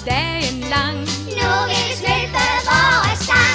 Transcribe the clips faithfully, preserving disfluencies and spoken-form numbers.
dagen lang. Nu vil Smølfe vores sang.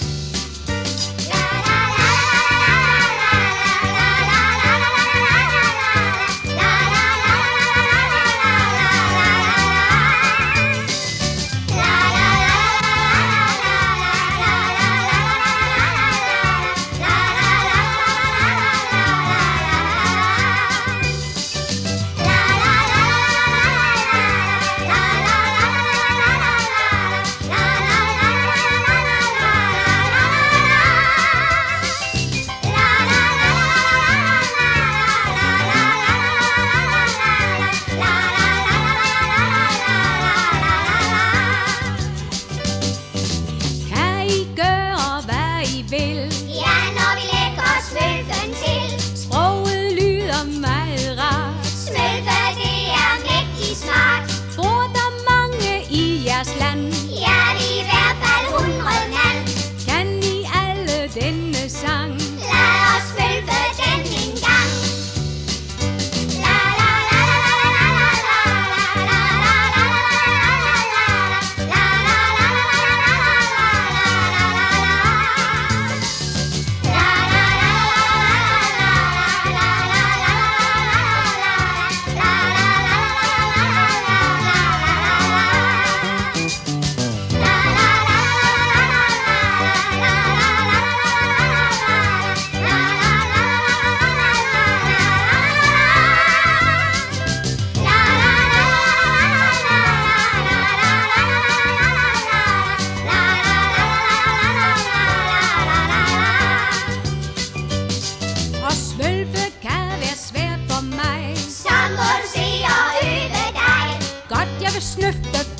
Ja, når vi lægger Smølfen til. Sproget lyder meget rart. Smølfe, det er mægtig smart. Bor der mange i jeres land? Ja, vi er i hvert fald hundrede mand. Kan I alle denne sang? Lad os Smølfe den en gang. La la la la la la la la la la la Og Smølfe kan være svært for mig. Så må du se og øve dig. Godt, jeg vil snøfte